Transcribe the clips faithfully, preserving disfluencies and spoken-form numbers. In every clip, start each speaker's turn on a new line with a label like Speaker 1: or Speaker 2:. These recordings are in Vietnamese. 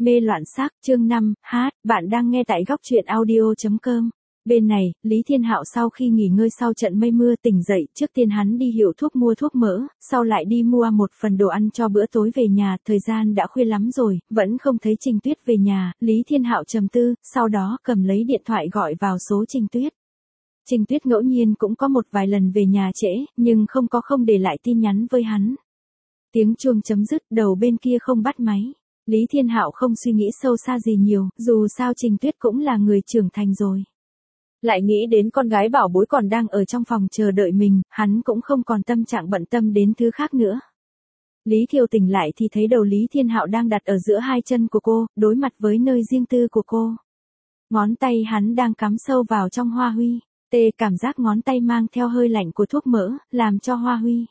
Speaker 1: Mê loạn sắc, chương năm, hát, bạn đang nghe tại góc truyện audio chấm com. Bên này, Lý Thiên Hạo sau khi nghỉ ngơi sau trận mây mưa tỉnh dậy, trước tiên hắn đi hiệu thuốc mua thuốc mỡ, sau lại đi mua một phần đồ ăn cho bữa tối về nhà, thời gian đã khuya lắm rồi, vẫn không thấy Trình Tuyết về nhà, Lý Thiên Hạo trầm tư, sau đó cầm lấy điện thoại gọi vào số Trình Tuyết. Trình Tuyết ngẫu nhiên cũng có một vài lần về nhà trễ, nhưng không có không để lại tin nhắn với hắn. Tiếng chuông chấm dứt, đầu bên kia không bắt máy. Lý Thiên Hạo không suy nghĩ sâu xa gì nhiều, dù sao Trình Tuyết cũng là người trưởng thành rồi. Lại nghĩ đến con gái bảo bối còn đang ở trong phòng chờ đợi mình, hắn cũng không còn tâm trạng bận tâm đến thứ khác nữa. Lý Kiều tỉnh lại thì thấy đầu Lý Thiên Hạo đang đặt ở giữa hai chân của cô, đối mặt với nơi riêng tư của cô. Ngón tay hắn đang cắm sâu vào trong hoa huy, tê cảm giác ngón tay mang theo hơi lạnh của thuốc mỡ, làm cho hoa huy.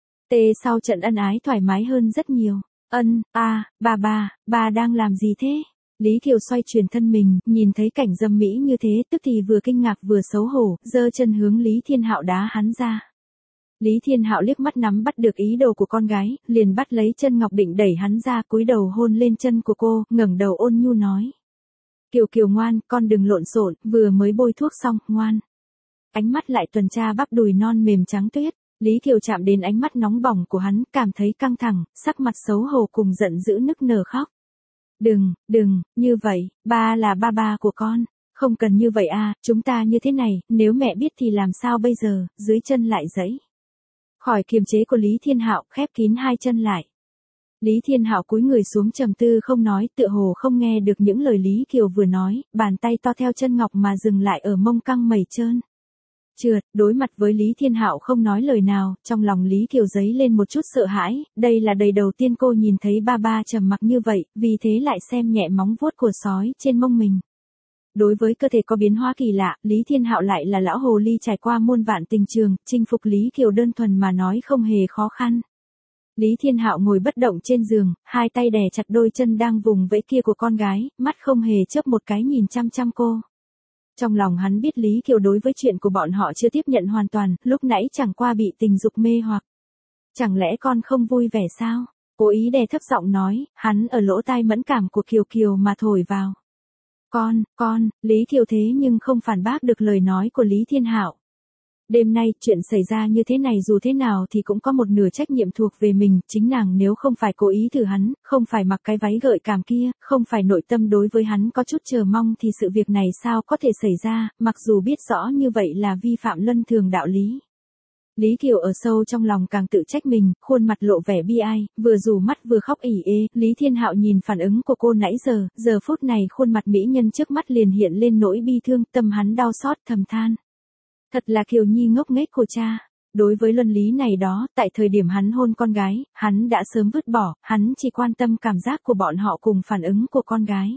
Speaker 1: Tê sau trận ân ái thoải mái hơn rất nhiều. Ân, a, à, bà bà, bà đang làm gì thế? Lý Kiều xoay chuyển thân mình, nhìn thấy cảnh dâm mỹ như thế, tức thì vừa kinh ngạc vừa xấu hổ, giơ chân hướng Lý Thiên Hạo đá hắn ra. Lý Thiên Hạo liếc mắt nắm bắt được ý đồ của con gái, liền bắt lấy chân ngọc định đẩy hắn ra, cúi đầu hôn lên chân của cô, ngẩng đầu ôn nhu nói: "Kiều Kiều ngoan, con đừng lộn xộn, vừa mới bôi thuốc xong, ngoan." Ánh mắt lại tuần tra bắp đùi non mềm trắng tuyết. Lý Kiều chạm đến ánh mắt nóng bỏng của hắn, cảm thấy căng thẳng, sắc mặt xấu hổ cùng giận dữ nức nở khóc. "Đừng, đừng, như vậy, ba là ba ba của con, không cần như vậy à, chúng ta như thế này, nếu mẹ biết thì làm sao bây giờ?" Dưới chân lại giãy. Khỏi kiềm chế của Lý Thiên Hạo, khép kín hai chân lại. Lý Thiên Hạo cúi người xuống trầm tư không nói, tựa hồ không nghe được những lời Lý Kiều vừa nói, bàn tay to theo chân ngọc mà dừng lại ở mông căng mẩy trơn. Trượt, đối mặt với Lý Thiên Hạo không nói lời nào, trong lòng Lý Kiều dấy lên một chút sợ hãi, đây là đời đầu tiên cô nhìn thấy ba ba trầm mặc như vậy, vì thế lại xem nhẹ móng vuốt của sói trên mông mình. Đối với cơ thể có biến hóa kỳ lạ, Lý Thiên Hạo lại là lão hồ ly trải qua muôn vạn tình trường, chinh phục Lý Kiều đơn thuần mà nói không hề khó khăn. Lý Thiên Hạo ngồi bất động trên giường, hai tay đè chặt đôi chân đang vùng vẫy kia của con gái, mắt không hề chớp một cái nhìn chăm chăm cô. Trong lòng hắn biết Lý Kiều đối với chuyện của bọn họ chưa tiếp nhận hoàn toàn, lúc nãy chẳng qua bị tình dục mê hoặc. Chẳng lẽ con không vui vẻ sao? Cố ý đè thấp giọng nói, hắn ở lỗ tai mẫn cảm của Kiều Kiều mà thổi vào. Con, con, Lý Kiều thế nhưng không phản bác được lời nói của Lý Thiên Hạo. Đêm nay, chuyện xảy ra như thế này dù thế nào thì cũng có một nửa trách nhiệm thuộc về mình, chính nàng nếu không phải cố ý thử hắn, không phải mặc cái váy gợi cảm kia, không phải nội tâm đối với hắn có chút chờ mong thì sự việc này sao có thể xảy ra, mặc dù biết rõ như vậy là vi phạm luân thường đạo lý. Lý Kiều ở sâu trong lòng càng tự trách mình, khuôn mặt lộ vẻ bi ai, vừa rủ mắt vừa khóc ỉ ê, Lý Thiên Hạo nhìn phản ứng của cô nãy giờ, giờ phút này khuôn mặt mỹ nhân trước mắt liền hiện lên nỗi bi thương, tâm hắn đau xót thầm than. Thật là Kiều Nhi ngốc nghếch của cha. Đối với luân lý này đó, tại thời điểm hắn hôn con gái, hắn đã sớm vứt bỏ, hắn chỉ quan tâm cảm giác của bọn họ cùng phản ứng của con gái.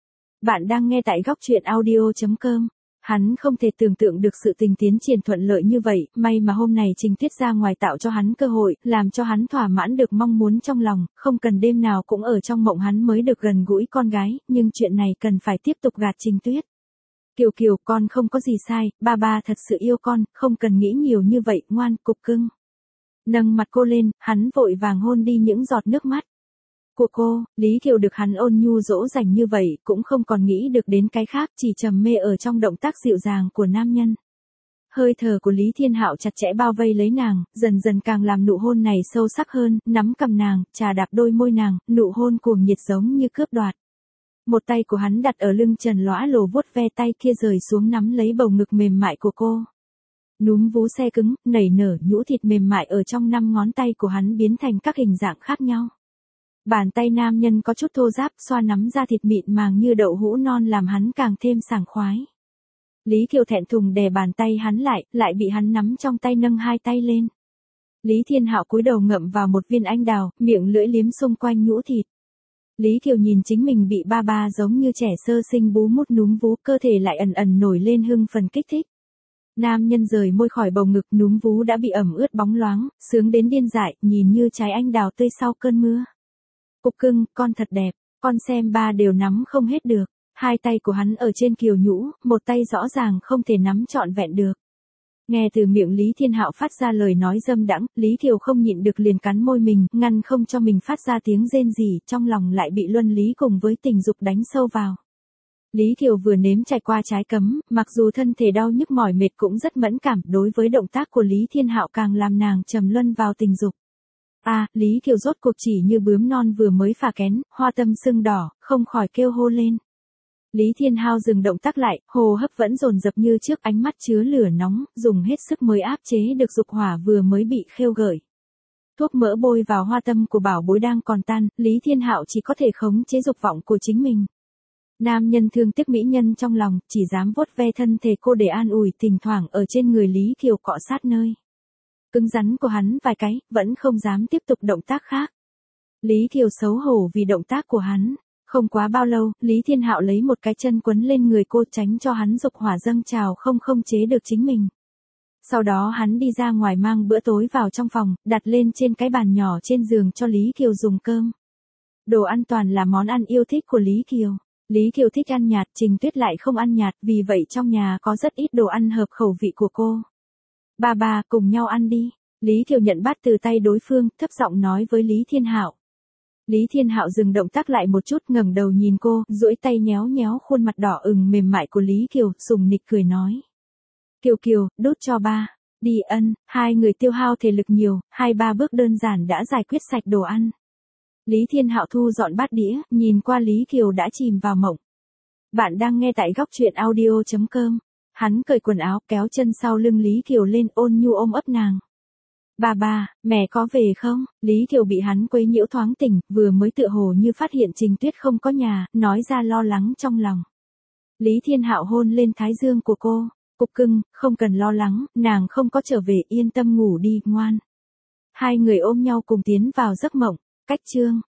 Speaker 1: Bạn đang nghe tại góc truyện audio chấm com. Hắn không thể tưởng tượng được sự tình tiến triển thuận lợi như vậy, may mà hôm nay Trình Tuyết ra ngoài tạo cho hắn cơ hội, làm cho hắn thỏa mãn được mong muốn trong lòng, không cần đêm nào cũng ở trong mộng hắn mới được gần gũi con gái, nhưng chuyện này cần phải tiếp tục gạt Trình Tuyết. Kiều Kiều, con không có gì sai, ba ba thật sự yêu con, không cần nghĩ nhiều như vậy, ngoan, cục cưng. Nâng mặt cô lên, hắn vội vàng hôn đi những giọt nước mắt của cô. Lý Kiều được hắn ôn nhu dỗ dành như vậy, cũng không còn nghĩ được đến cái khác, chỉ trầm mê ở trong động tác dịu dàng của nam nhân. Hơi thở của Lý Thiên Hạo chặt chẽ bao vây lấy nàng, dần dần càng làm nụ hôn này sâu sắc hơn, nắm cầm nàng, trà đạp đôi môi nàng, nụ hôn cuồng nhiệt giống như cướp đoạt. Một tay của hắn đặt ở lưng trần lõa lồ vuốt ve tay kia rời xuống nắm lấy bầu ngực mềm mại của cô. Núm vú xe cứng, nảy nở, nhũ thịt mềm mại ở trong năm ngón tay của hắn biến thành các hình dạng khác nhau. Bàn tay nam nhân có chút thô ráp xoa nắm ra thịt mịn màng như đậu hũ non làm hắn càng thêm sảng khoái. Lý Kiều thẹn thùng đè bàn tay hắn lại, lại bị hắn nắm trong tay nâng hai tay lên. Lý Thiên Hạo cúi đầu ngậm vào một viên anh đào, miệng lưỡi liếm xung quanh nhũ thịt. Lý Kiều nhìn chính mình bị ba ba giống như trẻ sơ sinh bú mút núm vú, cơ thể lại ẩn ẩn nổi lên hưng phần kích thích. Nam nhân rời môi khỏi bầu ngực, núm vú đã bị ẩm ướt bóng loáng, sướng đến điên dại, nhìn như trái anh đào tươi sau cơn mưa. Cục cưng, con thật đẹp, con xem ba đều nắm không hết được. Hai tay của hắn ở trên kiều nhũ, một tay rõ ràng không thể nắm trọn vẹn được. Nghe từ miệng Lý Thiên Hạo phát ra lời nói dâm đãng, Lý Kiều không nhịn được liền cắn môi mình, ngăn không cho mình phát ra tiếng rên rỉ, trong lòng lại bị luân lý cùng với tình dục đánh sâu vào. Lý Kiều vừa nếm trải qua trái cấm, mặc dù thân thể đau nhức mỏi mệt cũng rất mẫn cảm, đối với động tác của Lý Thiên Hạo càng làm nàng trầm luân vào tình dục. A, à, Lý Kiều rốt cuộc chỉ như bướm non vừa mới phà kén, hoa tâm sưng đỏ, không khỏi kêu hô lên. Lý Thiên Hạo dừng động tác lại, hô hấp vẫn dồn dập như trước, ánh mắt chứa lửa nóng, dùng hết sức mới áp chế được dục hỏa vừa mới bị khêu gợi. Thuốc mỡ bôi vào hoa tâm của bảo bối đang còn tan, Lý Thiên Hạo chỉ có thể khống chế dục vọng của chính mình. Nam nhân thương tiếc mỹ nhân trong lòng, chỉ dám vuốt ve thân thể cô để an ủi, thỉnh thoảng ở trên người Lý Kiều cọ sát nơi cứng rắn của hắn vài cái, vẫn không dám tiếp tục động tác khác. Lý Kiều xấu hổ vì động tác của hắn. Không quá bao lâu, Lý Thiên Hạo lấy một cái chân quấn lên người cô, tránh cho hắn dục hỏa dâng trào không không chế được chính mình. Sau đó hắn đi ra ngoài mang bữa tối vào trong phòng, đặt lên trên cái bàn nhỏ trên giường cho Lý Kiều dùng cơm. Đồ ăn toàn là món ăn yêu thích của Lý Kiều. Lý Kiều thích ăn nhạt, Trình Tuyết lại không ăn nhạt, vì vậy trong nhà có rất ít đồ ăn hợp khẩu vị của cô. Ba ba, cùng nhau ăn đi. Lý Kiều nhận bát từ tay đối phương, thấp giọng nói với Lý Thiên Hạo. Lý Thiên Hạo dừng động tác lại một chút, ngẩng đầu nhìn cô, duỗi tay nhéo nhéo khuôn mặt đỏ ửng mềm mại của Lý Kiều, sùng nịch cười nói. Kiều Kiều, đút cho ba. Đi ân, hai người tiêu hao thể lực nhiều, hai ba bước đơn giản đã giải quyết sạch đồ ăn. Lý Thiên Hạo thu dọn bát đĩa, nhìn qua Lý Kiều đã chìm vào mộng. Bạn đang nghe tại góc truyện audio chấm com. Hắn cởi quần áo, kéo chân sau lưng Lý Kiều lên, ôn nhu ôm ấp nàng. Ba ba, mẹ có về không? Lý Kiều bị hắn quấy nhiễu thoáng tỉnh, vừa mới tựa hồ như phát hiện Trình Tuyết không có nhà, nói ra lo lắng trong lòng. Lý Thiên Hạo hôn lên thái dương của cô. Cục cưng, không cần lo lắng, nàng không có trở về, yên tâm ngủ đi, ngoan. Hai người ôm nhau cùng tiến vào giấc mộng. Cách chương